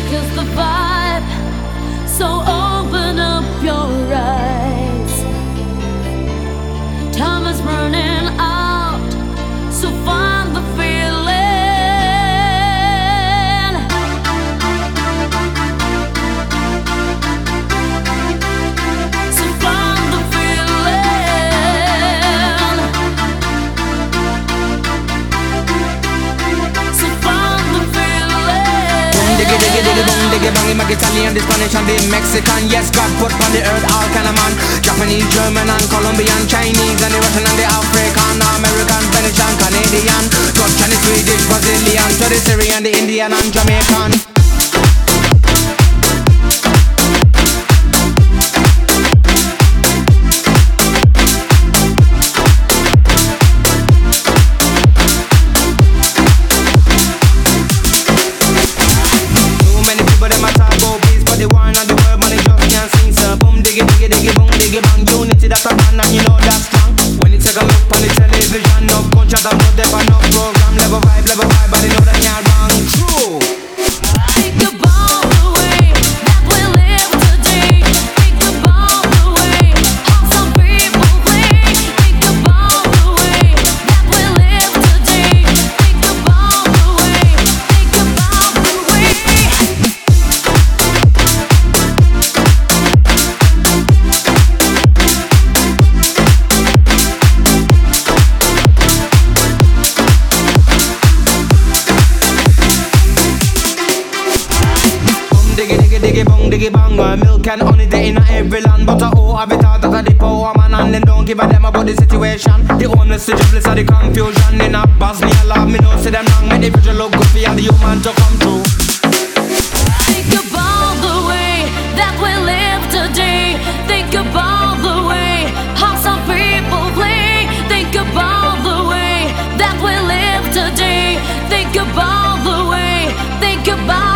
is the vibe. So open up your eyes. Time is running out, so find the feeling. So find the feeling. So find the feeling. Boom diggy diggy diggy boom diggy bang. Make Italian, the Spanish and the Mexican. Yes, God put on the earth all kind of man. Japanese, German and Colombian, Chinese and the Russian and the African, American, Venetian, Canadian, Dutch and the Swedish, Brazilian, to the Syrian, the Indian and Jamaican. That's a man and you know that's strong. When you take a look on the television, no gunshot and no death and no program. Level vibe, but you know that you're wrong. True. Think about the way that we live today. Think about the way how some people play. Think about the way that we live today. Think about the way. Think about the way. Diggy bong diggy bang. Milk and honey they in every land. But oh, have it out of the power man. And then don't give a damn about the situation. The honest, the jobless and the confusion. In a Bosnia love me no see them wrong. Make the future look good for you and the human to come true. Think about the way that we live today. Think about the way how some people play. Think about the way that we live today. Think about the way. Think about